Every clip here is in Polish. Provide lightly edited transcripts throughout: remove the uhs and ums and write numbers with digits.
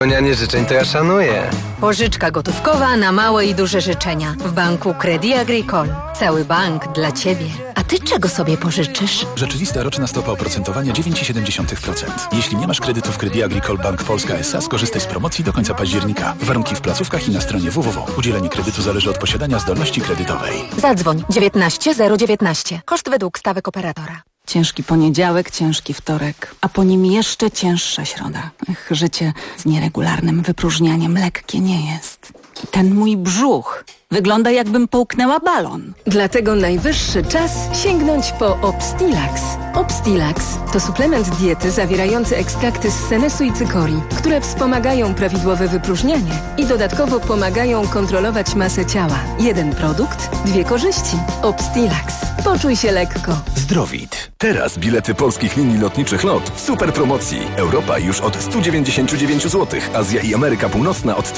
Spełnianie życzeń to ja szanuję. Pożyczka gotówkowa na małe i duże życzenia. W banku Crédit Agricole. Cały bank dla Ciebie. A Ty czego sobie pożyczysz? Rzeczywista roczna stopa oprocentowania 9,7%. Jeśli nie masz kredytów Crédit Agricole Bank Polska S.A., skorzystaj z promocji do końca października. Warunki w placówkach i na stronie www. Udzielenie kredytu zależy od posiadania zdolności kredytowej. Zadzwoń 19 019. Koszt według stawek operatora. Ciężki poniedziałek, ciężki wtorek, a po nim jeszcze cięższa środa. Życie z nieregularnym wypróżnianiem lekkie nie jest. I ten mój brzuch wygląda, jakbym połknęła balon. Dlatego najwyższy czas sięgnąć po Obstilax. Obstilax to suplement diety zawierający ekstrakty z senesu i cykorii, które wspomagają prawidłowe wypróżnianie i dodatkowo pomagają kontrolować masę ciała. Jeden produkt, dwie korzyści. Obstilax. Poczuj się lekko. Zdrowit. Teraz bilety polskich linii lotniczych LOT w super promocji. Europa już od 199 zł, Azja i Ameryka Północna od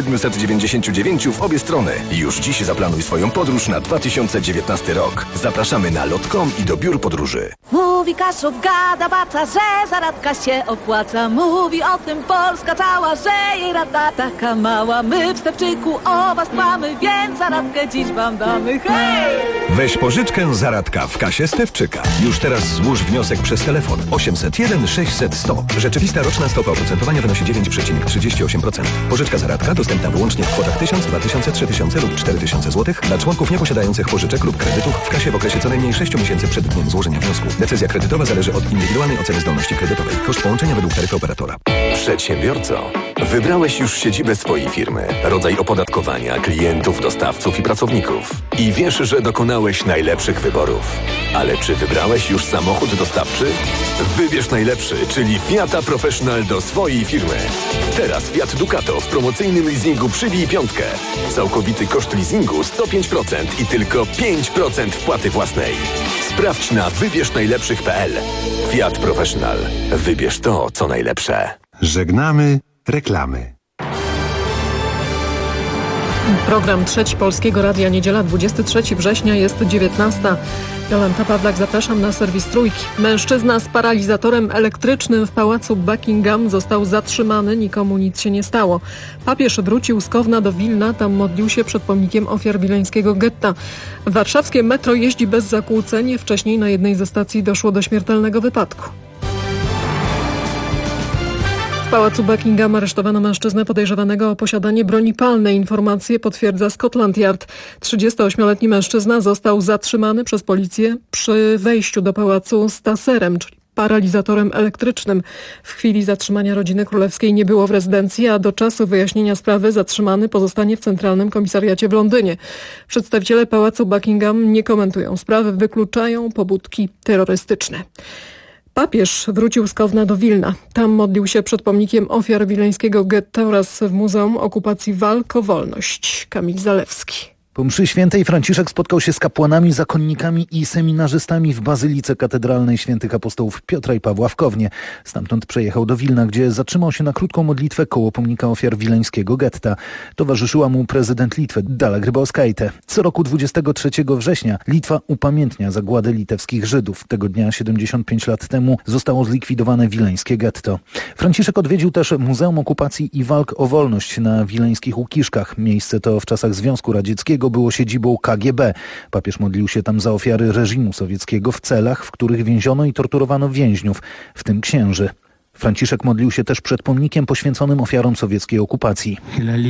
1799 w obie strony. Już dziś zaplanuj swoją podróż na 2019 rok. Zapraszamy na lot.com i do biur podróży. Mówi Kaszub, gada baca, że zaradka się opłaca. Mówi o tym Polska cała, że jej rada taka mała. My w Stepczyku o was dbamy, więc zaradkę dziś wam damy. Hej! Weź pożyczkę zaradka w kasie Stewczyka. Już teraz złóż wniosek przez telefon 801 600 100. Rzeczywista roczna stopa oprocentowania wynosi 9,38%. Pożyczka zaradka dostępna wyłącznie w kwotach 1000, 2000, 3000 lub 4000 zł dla członków nieposiadających pożyczek lub kredytów w kasie w okresie co najmniej 6 miesięcy przed dniem złożenia wniosku. Decyzja kredytowa zależy od indywidualnej oceny zdolności kredytowej. Koszt połączenia według taryfy operatora. Przedsiębiorco, wybrałeś już siedzibę swojej firmy, rodzaj opodatkowania, klientów, dostawców i pracowników. I wiesz, że dokonałeś najlepszych wyborów. Ale czy wybrałeś już samochód dostawczy? Wybierz najlepszy, czyli Fiata Professional do swojej firmy. Teraz Fiat Ducato w promocyjnym leasingu przybij piątkę. Całkowity koszt leasingu 105% i tylko 5% wpłaty własnej. Sprawdź na wybierznajlepszych.pl. Fiat Professional. Wybierz to, co najlepsze. Żegnamy reklamy. Program Trzeci Polskiego Radia, niedziela 23 września, jest 19. Jolanta Pawlak, zapraszam na serwis Trójki. Mężczyzna z paralizatorem elektrycznym w pałacu Buckingham został zatrzymany, nikomu nic się nie stało. Papież wrócił z Kowna do Wilna, tam modlił się przed pomnikiem ofiar wileńskiego getta. Warszawskie metro jeździ bez zakłóceń, wcześniej na jednej ze stacji doszło do śmiertelnego wypadku. W pałacu Buckingham aresztowano mężczyznę podejrzewanego o posiadanie broni palnej. Informacje potwierdza Scotland Yard. 38-letni mężczyzna został zatrzymany przez policję przy wejściu do pałacu z taserem, czyli paralizatorem elektrycznym. W chwili zatrzymania rodziny królewskiej nie było w rezydencji, a do czasu wyjaśnienia sprawy zatrzymany pozostanie w Centralnym Komisariacie w Londynie. Przedstawiciele pałacu Buckingham nie komentują sprawy, wykluczają pobudki terrorystyczne. Papież wrócił z Kowna do Wilna. Tam modlił się przed pomnikiem ofiar wileńskiego getta oraz w Muzeum Okupacji Walk o Wolność. Kamil Zalewski. Po mszy świętej Franciszek spotkał się z kapłanami, zakonnikami i seminarzystami w Bazylice Katedralnej Świętych Apostołów Piotra i Pawła w Kownie. Stamtąd przejechał do Wilna, gdzie zatrzymał się na krótką modlitwę koło pomnika ofiar wileńskiego getta. Towarzyszyła mu prezydent Litwy Dalia Grybauskaitė. Co roku 23 września Litwa upamiętnia zagładę litewskich Żydów. Tego dnia 75 lat temu zostało zlikwidowane wileńskie getto. Franciszek odwiedził też Muzeum Okupacji i Walk o Wolność na wileńskich Łukiszkach. Miejsce to w czasach Związku Radzieckiego było siedzibą KGB. Papież modlił się tam za ofiary reżimu sowieckiego w celach, w których więziono i torturowano więźniów, w tym księży. Franciszek modlił się też przed pomnikiem poświęconym ofiarom sowieckiej okupacji.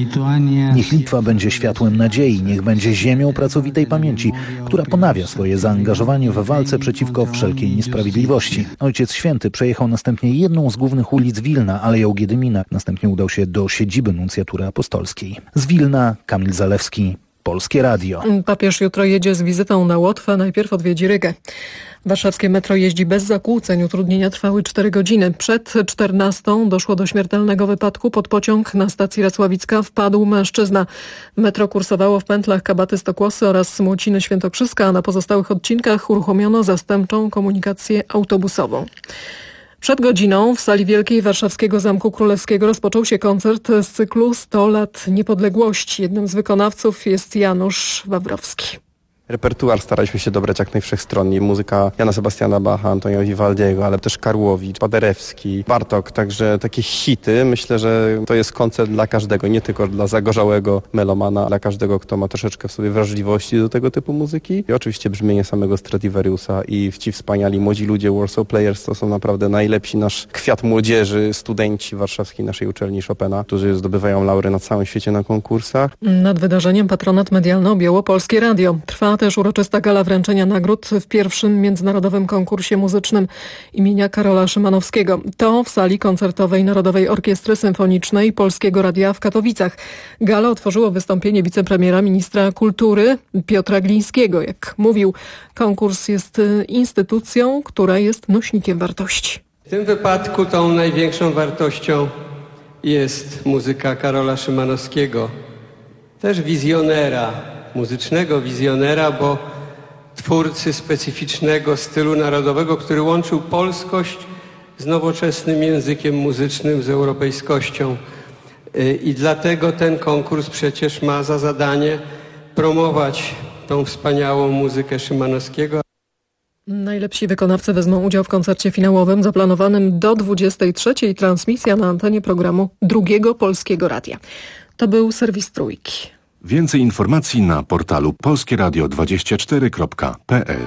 Niech Litwa będzie światłem nadziei, niech będzie ziemią pracowitej pamięci, która ponawia swoje zaangażowanie w walce przeciwko wszelkiej niesprawiedliwości. Ojciec Święty przejechał następnie jedną z głównych ulic Wilna, Aleją Giedymina. Następnie udał się do siedziby nuncjatury apostolskiej. Z Wilna Kamil Zalewski, Polskie Radio. Papież jutro jedzie z wizytą na Łotwę, najpierw odwiedzi Rygę. Warszawskie metro jeździ bez zakłóceń. Utrudnienia trwały 4 godziny. Przed 14 doszło do śmiertelnego wypadku. Pod pociąg na stacji Racławicka wpadł mężczyzna. Metro kursowało w pętlach Kabaty-Stokłosy oraz Młociny Świętokrzyska, a na pozostałych odcinkach uruchomiono zastępczą komunikację autobusową. Przed godziną w sali wielkiej Warszawskiego Zamku Królewskiego rozpoczął się koncert z cyklu 100 lat niepodległości. Jednym z wykonawców jest Janusz Wawrowski. Repertuar staraliśmy się dobrać jak najwszechstronniej. Muzyka Jana Sebastiana Bacha, Antonio Vivaldiego, ale też Karłowicz, Paderewski, Bartok. Także takie hity. Myślę, że to jest koncert dla każdego, nie tylko dla zagorzałego melomana, dla każdego, kto ma troszeczkę w sobie wrażliwości do tego typu muzyki. I oczywiście brzmienie samego Stradivariusa i ci wspaniali młodzi ludzie Warsaw Players to są naprawdę najlepsi nasz kwiat młodzieży, studenci warszawskiej naszej uczelni Chopina, którzy zdobywają laury na całym świecie na konkursach. Nad wydarzeniem patronat medialny objęło Polskie Radio. Trwa też uroczysta gala wręczenia nagród w pierwszym międzynarodowym konkursie muzycznym imienia Karola Szymanowskiego. To w sali koncertowej Narodowej Orkiestry Symfonicznej Polskiego Radia w Katowicach. Galę otworzyło wystąpienie wicepremiera ministra kultury Piotra Glińskiego. Jak mówił, konkurs jest instytucją, która jest nośnikiem wartości. W tym wypadku tą największą wartością jest muzyka Karola Szymanowskiego. Też wizjonera, muzycznego wizjonera, bo twórcy specyficznego stylu narodowego, który łączył polskość z nowoczesnym językiem muzycznym, z europejskością. I dlatego ten konkurs przecież ma za zadanie promować tą wspaniałą muzykę Szymanowskiego. Najlepsi wykonawcy wezmą udział w koncercie finałowym zaplanowanym do 23:00. Transmisja na antenie programu Drugiego Polskiego Radia. To był serwis Trójki. Więcej informacji na portalu polskieradio24.pl.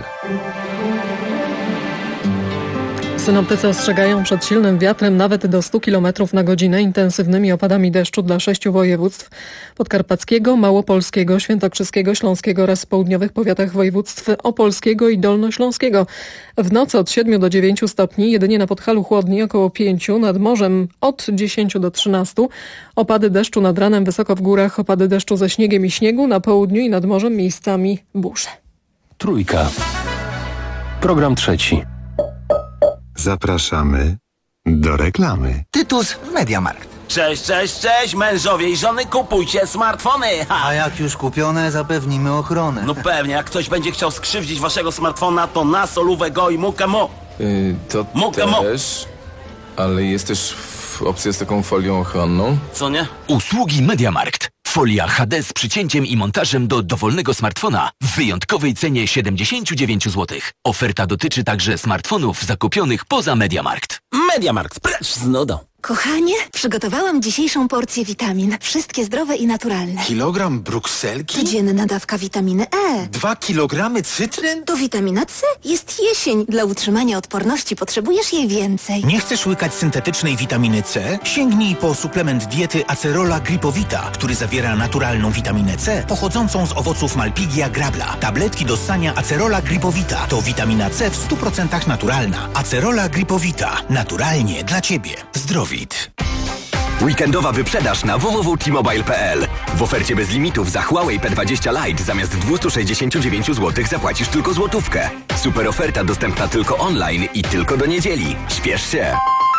Synoptycy ostrzegają przed silnym wiatrem nawet do 100 km na godzinę, intensywnymi opadami deszczu dla 6 województw: podkarpackiego, małopolskiego, świętokrzyskiego, śląskiego oraz w południowych powiatach województw opolskiego i dolnośląskiego. W nocy od 7 do 9 stopni, jedynie na Podhalu chłodniej, około 5, nad morzem od 10 do 13. Opady deszczu nad ranem, wysoko w górach opady deszczu ze śniegiem i śniegu, na południu i nad morzem miejscami burze. Trójka. Program trzeci. Zapraszamy do reklamy. Tytus w MediaMarkt. Cześć, cześć, cześć, mężowie i żony, kupujcie smartfony! Ha. A jak już kupione, zapewnimy ochronę. No pewnie, jak ktoś będzie chciał skrzywdzić waszego smartfona, to na solówę go i mukę mo. To też, ale jest też opcja z taką folią ochronną. Co nie? Usługi MediaMarkt. Folia HD z przycięciem i montażem do dowolnego smartfona w wyjątkowej cenie 79 zł. Oferta dotyczy także smartfonów zakupionych poza MediaMarkt. MediaMarkt, precz z nudą. Kochanie, przygotowałam dzisiejszą porcję witamin. Wszystkie zdrowe i naturalne. Kilogram brukselki? Codzienna dawka witaminy E. 2 kilogramy cytryn? To witamina C. Jest jesień. Dla utrzymania odporności potrzebujesz jej więcej. Nie chcesz łykać syntetycznej witaminy C? Sięgnij po suplement diety Acerola Gripowita, który zawiera naturalną witaminę C pochodzącą z owoców Malpighia grabla. Tabletki do ssania Acerola Gripowita to witamina C w 100% naturalna. Acerola Gripowita. Naturalnie dla Ciebie. Zdrowit. Weekendowa wyprzedaż na www.t-mobile.pl. W ofercie bez limitów za Huawei P20 Lite zamiast 269 zł zapłacisz tylko złotówkę. Super oferta dostępna tylko online i tylko do niedzieli. Śpiesz się!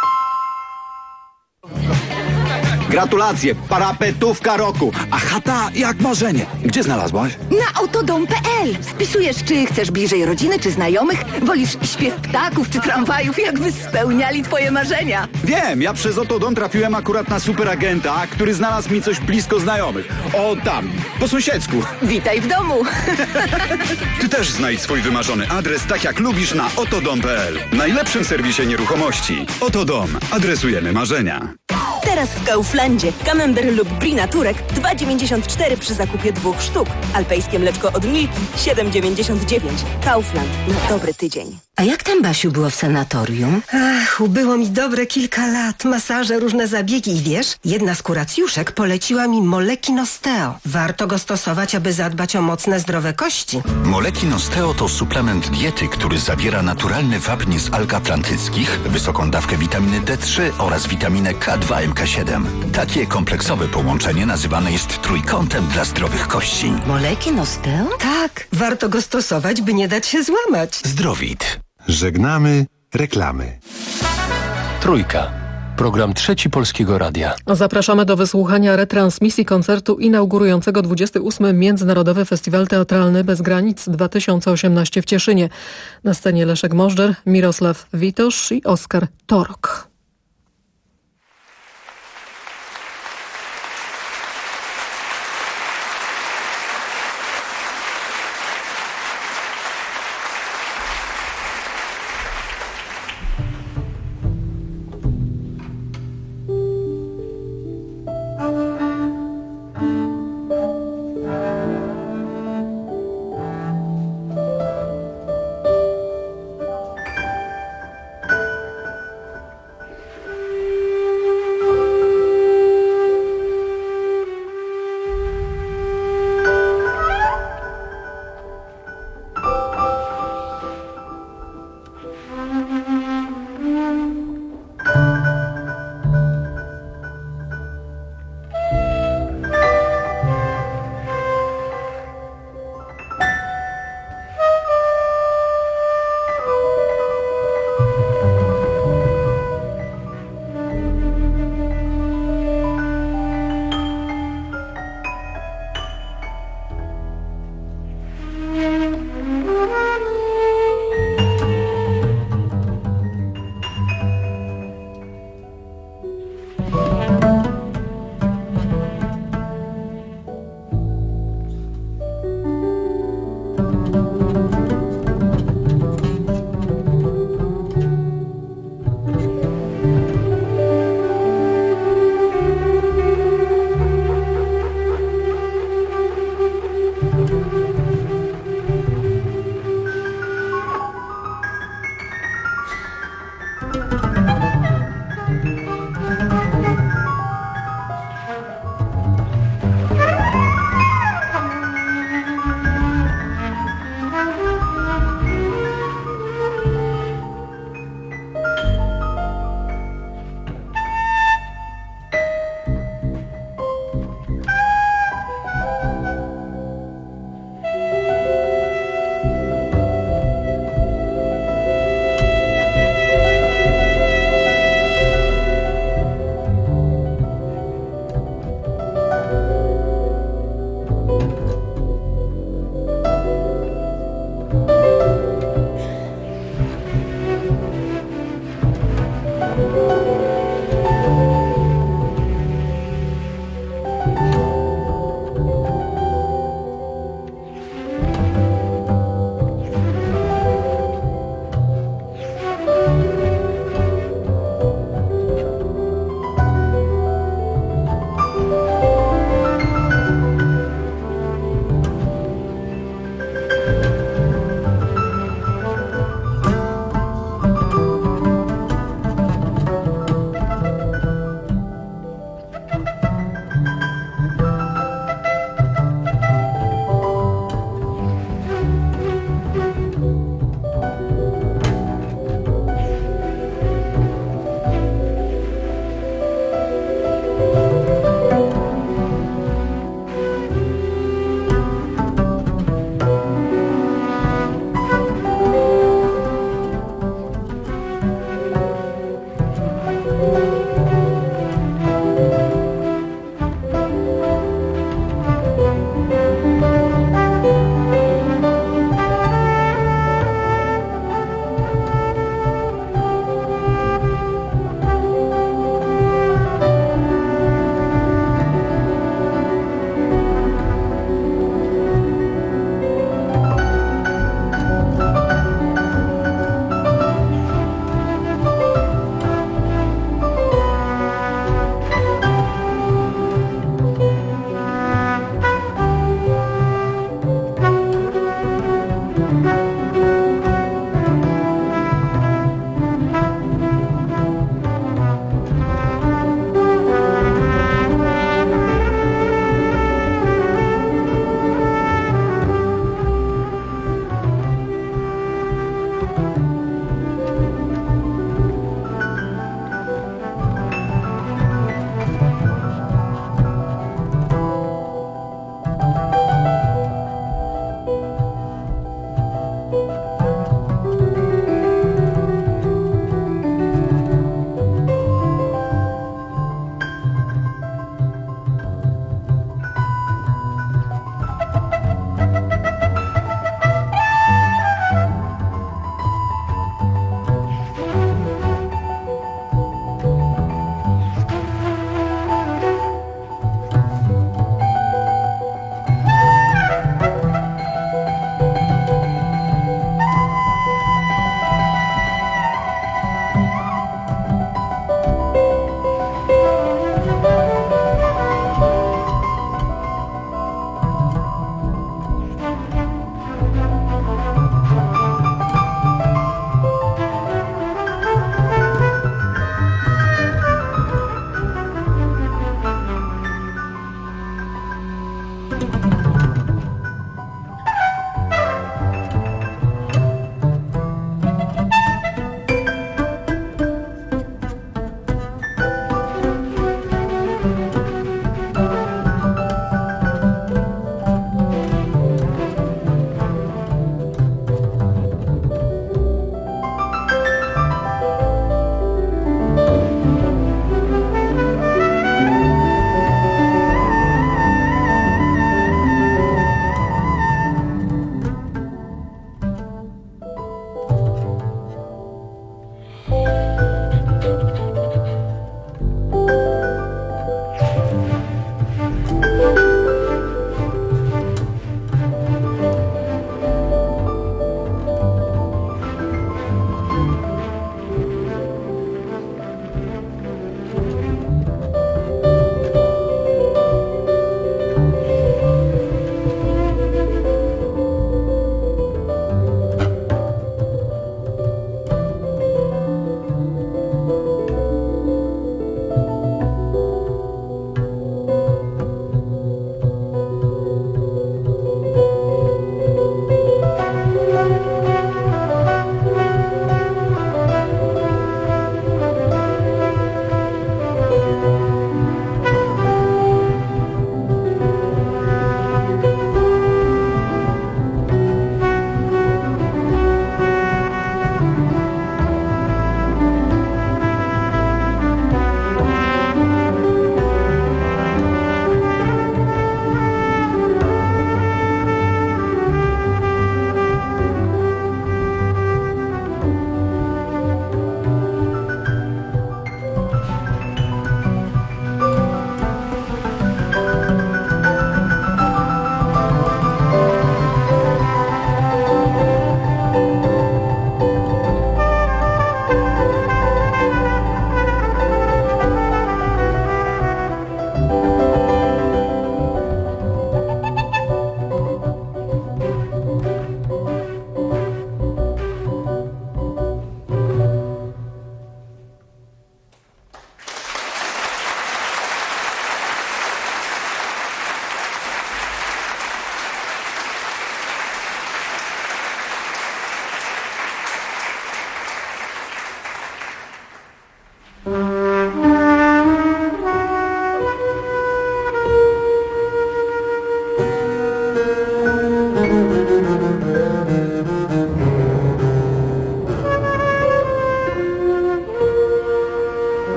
Gratulacje, parapetówka roku, a chata jak marzenie. Gdzie znalazłaś? Na autodom.pl. Wpisujesz, czy chcesz bliżej rodziny, czy znajomych, wolisz śpiew ptaków, czy tramwajów, jakby spełniali twoje marzenia. Wiem, ja przez Autodom trafiłem akurat na superagenta, który znalazł mi coś blisko znajomych. O tam, po sąsiedzku. Witaj w domu. Ty też znajdź swój wymarzony adres tak jak lubisz na autodom.pl. Najlepszym serwisie nieruchomości. Autodom. Adresujemy marzenia. Teraz w Kauflandzie Camembert lub Brie Naturek 2,94 przy zakupie 2 sztuk. Alpejskie mleczko od Milki 7,99. Kaufland na dobry tydzień. A jak tam, Basiu, było w sanatorium? Ach, ubyło mi dobre kilka lat. Masaże, różne zabiegi i wiesz, jedna z kuracjuszek poleciła mi Molekin Osteo. Warto go stosować, aby zadbać o mocne, zdrowe kości. Molekin Osteo to suplement diety, który zawiera naturalny wapń z alg atlantyckich, wysoką dawkę witaminy D3 oraz witaminę K2 MK7. Takie kompleksowe połączenie nazywane jest trójkątem dla zdrowych kości. Molekin Osteo? Tak, warto go stosować, by nie dać się złamać. Zdrowit. Żegnamy reklamy. Trójka. Program trzeci Polskiego Radia. Zapraszamy do wysłuchania retransmisji koncertu inaugurującego 28. Międzynarodowy Festiwal Teatralny Bez Granic 2018 w Cieszynie. Na scenie Leszek Możdżer, Mirosław Witosz i Oskar Torok.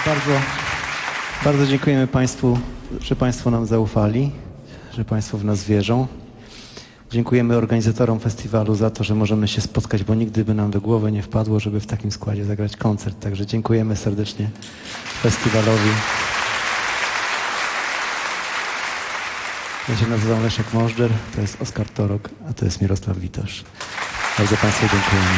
Bardzo dziękujemy Państwu, że Państwo nam zaufali, że Państwo w nas wierzą. Dziękujemy organizatorom festiwalu za to, że możemy się spotkać, bo nigdy by nam do głowy nie wpadło, żeby w takim składzie zagrać koncert. Także dziękujemy serdecznie festiwalowi. Ja się nazywam Leszek Możdżer, to jest Oskar Torok, a to jest Mirosław Witosz. Bardzo Państwu dziękujemy.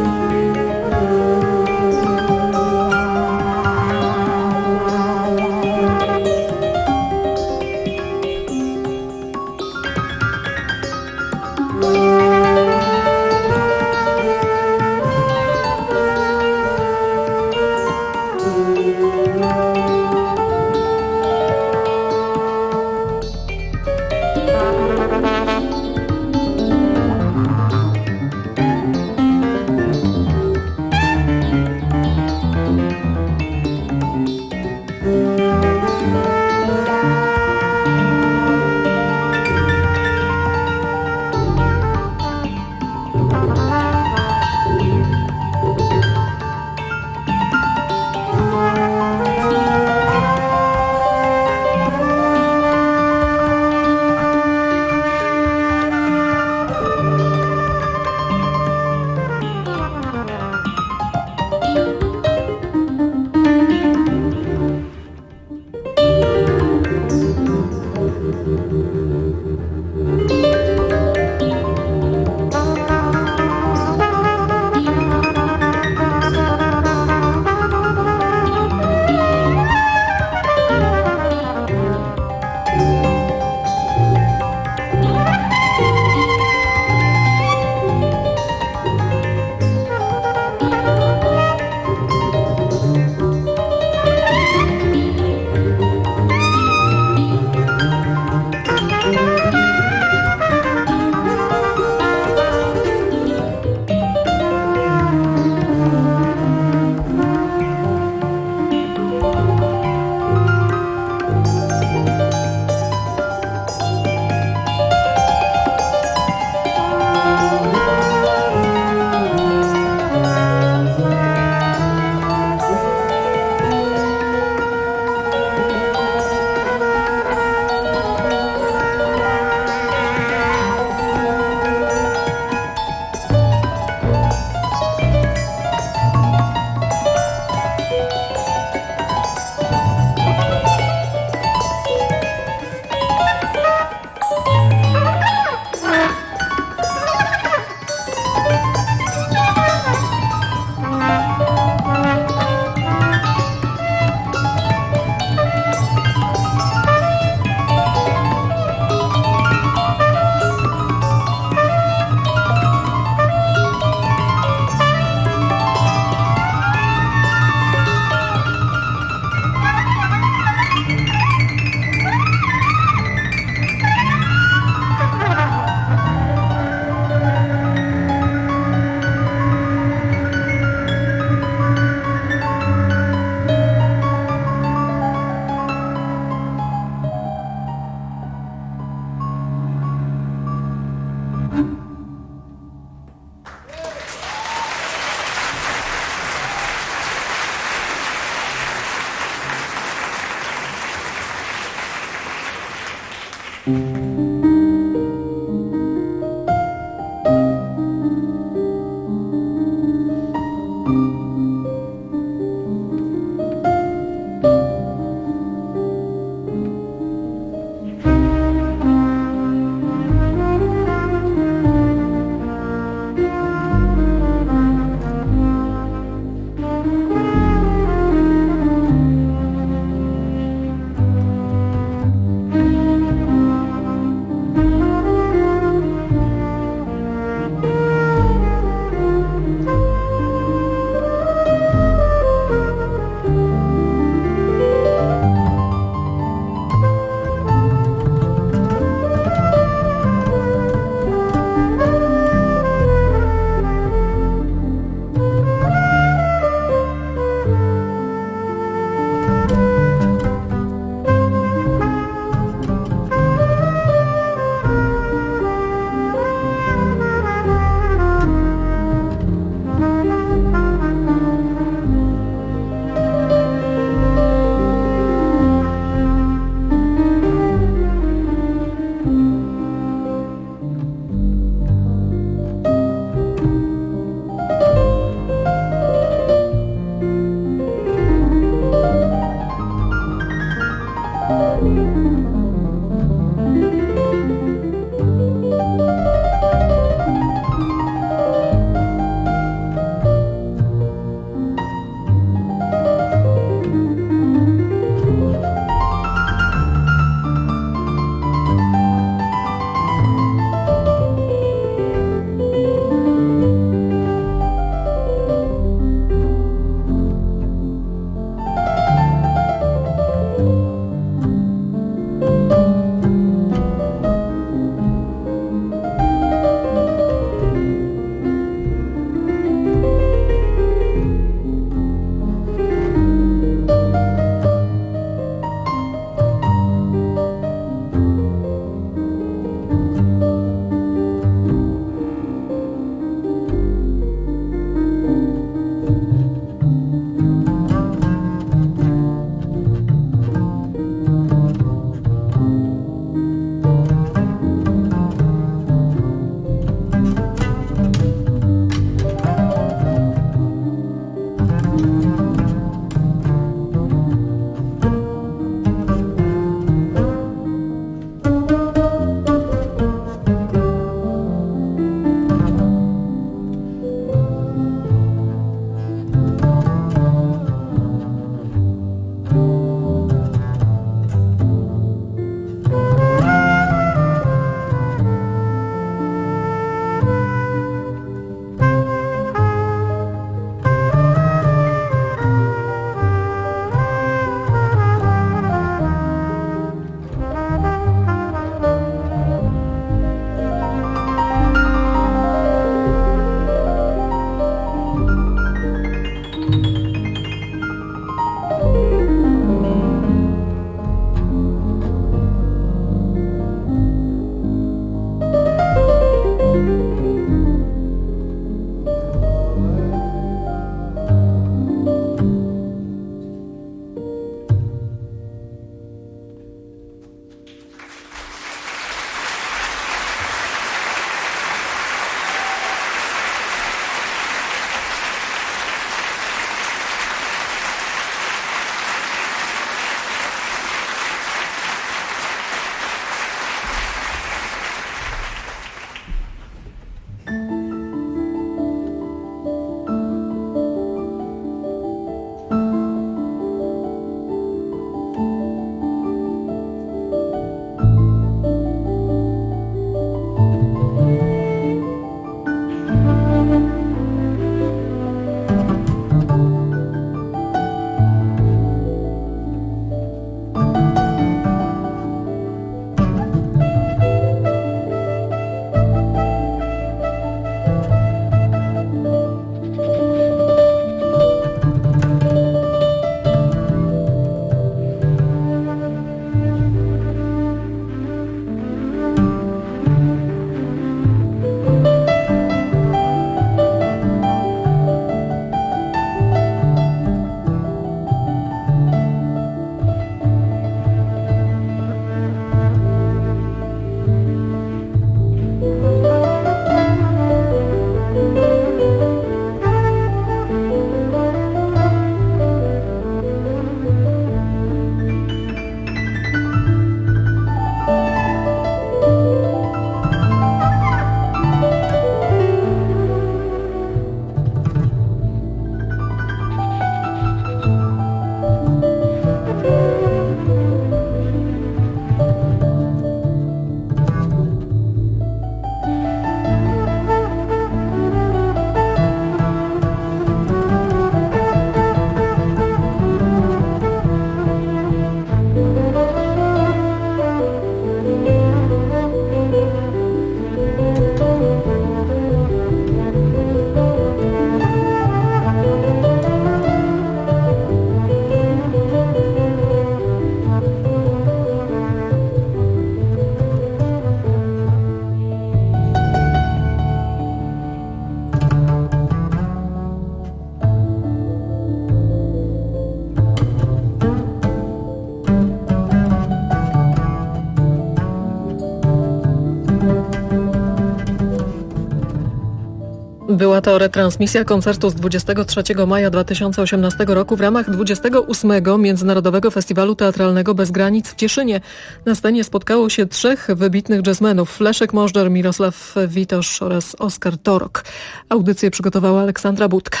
Była to retransmisja koncertu z 23 maja 2018 roku w ramach 28. Międzynarodowego Festiwalu Teatralnego Bez Granic w Cieszynie. Na scenie spotkało się 3 wybitnych jazzmenów: Leszek Możdżer, Mirosław Witosz oraz Oskar Torok. Audycję przygotowała Aleksandra Budka.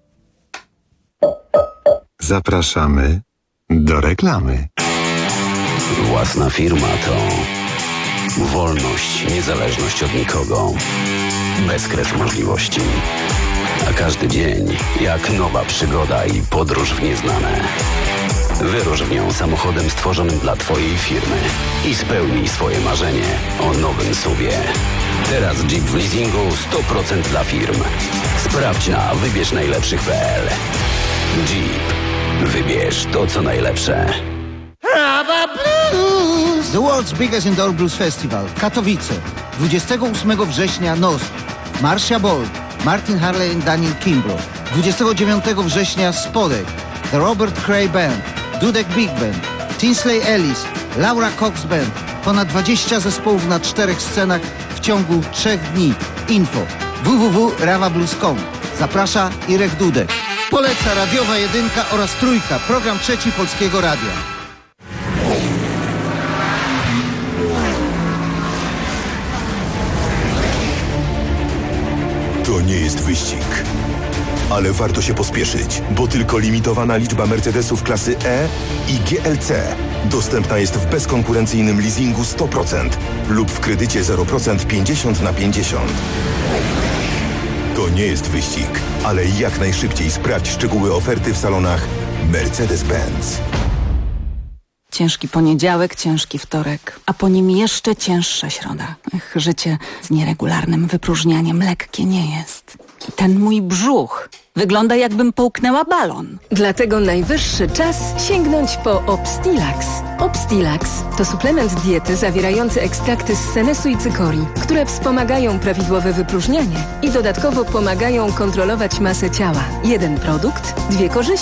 Zapraszamy do reklamy. Własna firma to wolność, niezależność od nikogo, bezkres możliwości. A każdy dzień jak nowa przygoda i podróż w nieznane. Wyrusz w nią samochodem stworzonym dla Twojej firmy i spełnij swoje marzenie o nowym SUV-ie. Teraz Jeep w leasingu 100% dla firm. Sprawdź na wybierznajlepszych.pl. Jeep. Wybierz to, co najlepsze. The World's Biggest Indoor Blues Festival, Katowice. 28 września NOS, Marcia Bold, Martin Harley i Daniel Kimbrough. 29 września Spodek, The Robert Cray Band, Dudek Big Band, Tinsley Ellis, Laura Cox Band. Ponad 20 zespołów na 4 scenach w ciągu 3 dni. Info www.rawablues.com. Zaprasza Irek Dudek. Poleca Radiowa Jedynka oraz Trójka, program 3 Polskiego Radia. To nie jest wyścig, ale warto się pospieszyć, bo tylko limitowana liczba Mercedesów klasy E i GLC dostępna jest w bezkonkurencyjnym leasingu 100% lub w kredycie 0% 50/50. To nie jest wyścig, ale jak najszybciej sprawdź szczegóły oferty w salonach Mercedes-Benz. Ciężki poniedziałek, ciężki wtorek, a po nim jeszcze cięższa środa. Życie z nieregularnym wypróżnianiem lekkie nie jest. I ten mój brzuch wygląda, jakbym połknęła balon. Dlatego najwyższy czas sięgnąć po Obstilax. Obstilax to suplement diety zawierający ekstrakty z senesu i cykorii, które wspomagają prawidłowe wypróżnianie i dodatkowo pomagają kontrolować masę ciała. Jeden produkt, 2 korzyści.